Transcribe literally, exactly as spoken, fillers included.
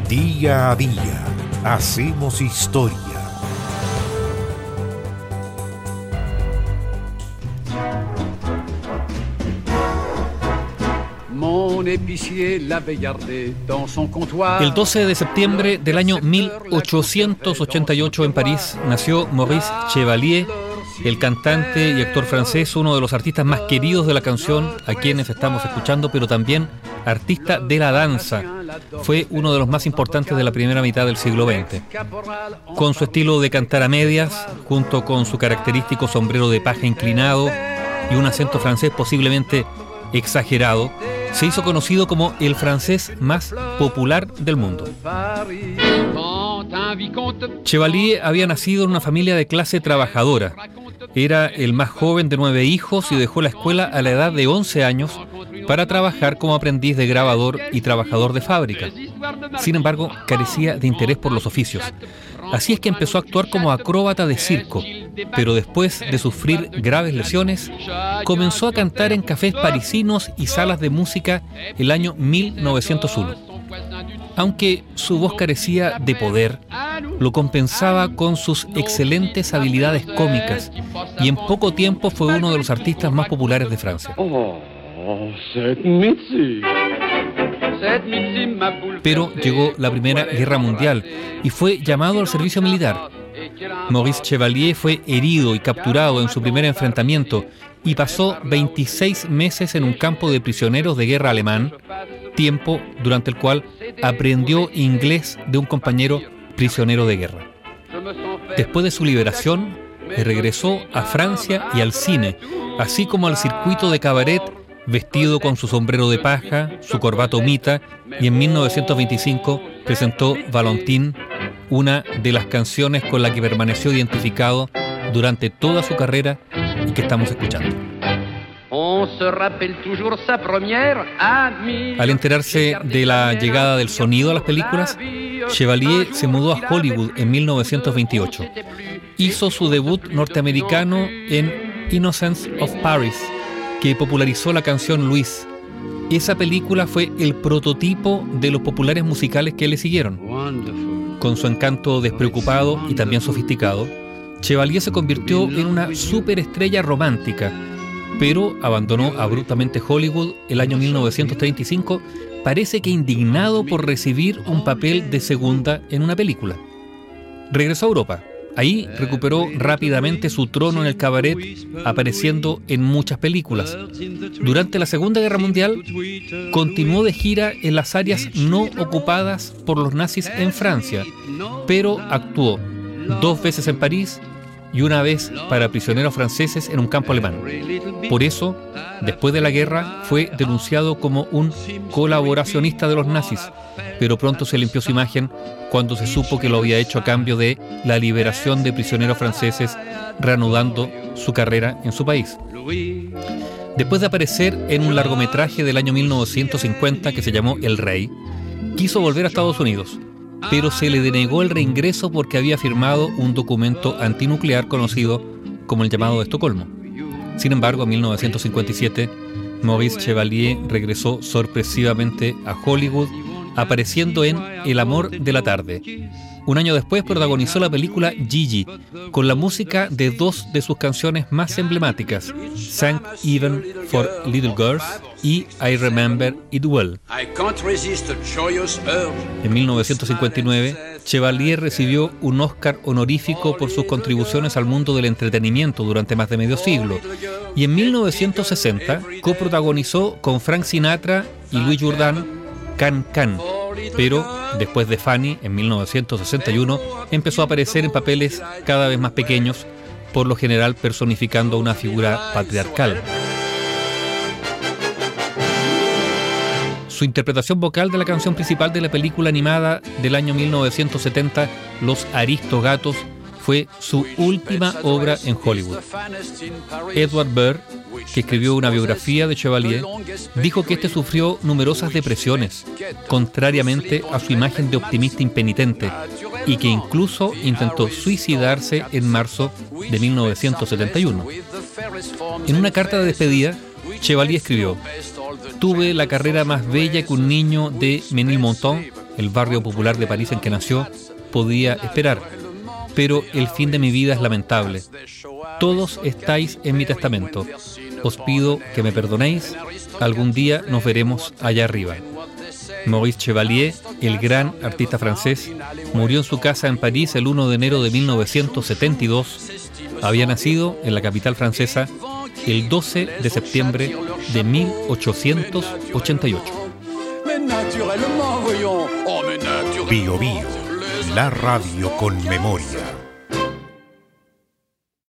Día a día hacemos historia. El doce de septiembre del año mil ochocientos ochenta y ocho en París nació Maurice Chevalier, el cantante y actor francés, uno de los artistas más queridos de la canción a quienes estamos escuchando, pero también artista de la danza. Fue uno de los más importantes de la primera mitad del siglo veinte. Con su estilo de cantar a medias, junto con su característico sombrero de paja inclinado y un acento francés posiblemente exagerado, se hizo conocido como el francés más popular del mundo. Chevalier había nacido en una familia de clase trabajadora. Era el más joven de nueve hijos y dejó la escuela a la edad de once años para trabajar como aprendiz de grabador y trabajador de fábrica. Sin embargo, carecía de interés por los oficios. Así es que empezó a actuar como acróbata de circo, pero después de sufrir graves lesiones, comenzó a cantar en cafés parisinos y salas de música el año mil novecientos uno. Aunque su voz carecía de poder, lo compensaba con sus excelentes habilidades cómicas y en poco tiempo fue uno de los artistas más populares de Francia. Pero llegó la Primera Guerra Mundial y fue llamado al servicio militar. Maurice Chevalier fue herido y capturado en su primer enfrentamiento y pasó veintiséis meses en un campo de prisioneros de guerra alemán, tiempo durante el cual aprendió inglés de un compañero prisionero de guerra. Después de su liberación, regresó a Francia y al cine, así como al circuito de cabaret, vestido con su sombrero de paja, su corbata humita, y en mil novecientos veinticinco presentó Valentine, una de las canciones con la que permaneció identificado durante toda su carrera y que estamos escuchando. Al enterarse de la llegada del sonido a las películas, Chevalier se mudó a Hollywood en mil novecientos veintiocho. Hizo su debut norteamericano en Innocents of Paris, que popularizó la canción Louise. Esa película fue el prototipo de los populares musicales que le siguieron. Con su encanto despreocupado y también sofisticado, Chevalier se convirtió en una superestrella romántica, pero abandonó abruptamente Hollywood el año mil novecientos treinta y cinco, parece que indignado por recibir un papel de segunda en una película. Regresó a Europa. Ahí recuperó rápidamente su trono en el cabaret, apareciendo en muchas películas. Durante la Segunda Guerra Mundial, continuó de gira en las áreas no ocupadas por los nazis en Francia, pero actuó dos veces en París y una vez para prisioneros franceses en un campo alemán. Por eso, después de la guerra, fue denunciado como un colaboracionista de los nazis, pero pronto se limpió su imagen cuando se supo que lo había hecho a cambio de la liberación de prisioneros franceses, reanudando su carrera en su país. Después de aparecer en un largometraje del año mil novecientos cincuenta que se llamó El Rey, quiso volver a Estados Unidos, pero se le denegó el reingreso porque había firmado un documento antinuclear conocido como el llamado de Estocolmo. Sin embargo, en mil novecientos cincuenta y siete, Maurice Chevalier regresó sorpresivamente a Hollywood, apareciendo en El amor de la tarde. Un año después protagonizó la película Gigi, con la música de dos de sus canciones más emblemáticas, Thank Heaven for Little Girls y I Remember It Well. En mil novecientos cincuenta y nueve, Chevalier recibió un Oscar honorífico por sus contribuciones al mundo del entretenimiento durante más de medio siglo. Y en mil novecientos sesenta, coprotagonizó con Frank Sinatra y Louis Jourdan Can Can. Pero después de Fanny, en mil novecientos sesenta y uno, empezó a aparecer en papeles cada vez más pequeños, por lo general personificando una figura patriarcal. Su interpretación vocal de la canción principal de la película animada del año mil novecientos setenta, Los Aristogatos, fue su última obra en Hollywood. Edward Burr, que escribió una biografía de Chevalier, dijo que este sufrió numerosas depresiones, contrariamente a su imagen de optimista impenitente, y que incluso intentó suicidarse en marzo de mil novecientos setenta y uno. En una carta de despedida, Chevalier escribió: «Tuve la carrera más bella que un niño de Ménilmontant el barrio popular de París en que nació, podía esperar. Pero el fin de mi vida es lamentable. Todos estáis en mi testamento. Os pido que me perdonéis. Algún día nos veremos allá arriba. Maurice Chevalier, el gran artista francés, murió en su casa en París el primero de enero de mil novecientos setenta y dos. Había nacido en la capital francesa el doce de septiembre de mil ochocientos ochenta y ocho. Bio Bio, la radio con memoria.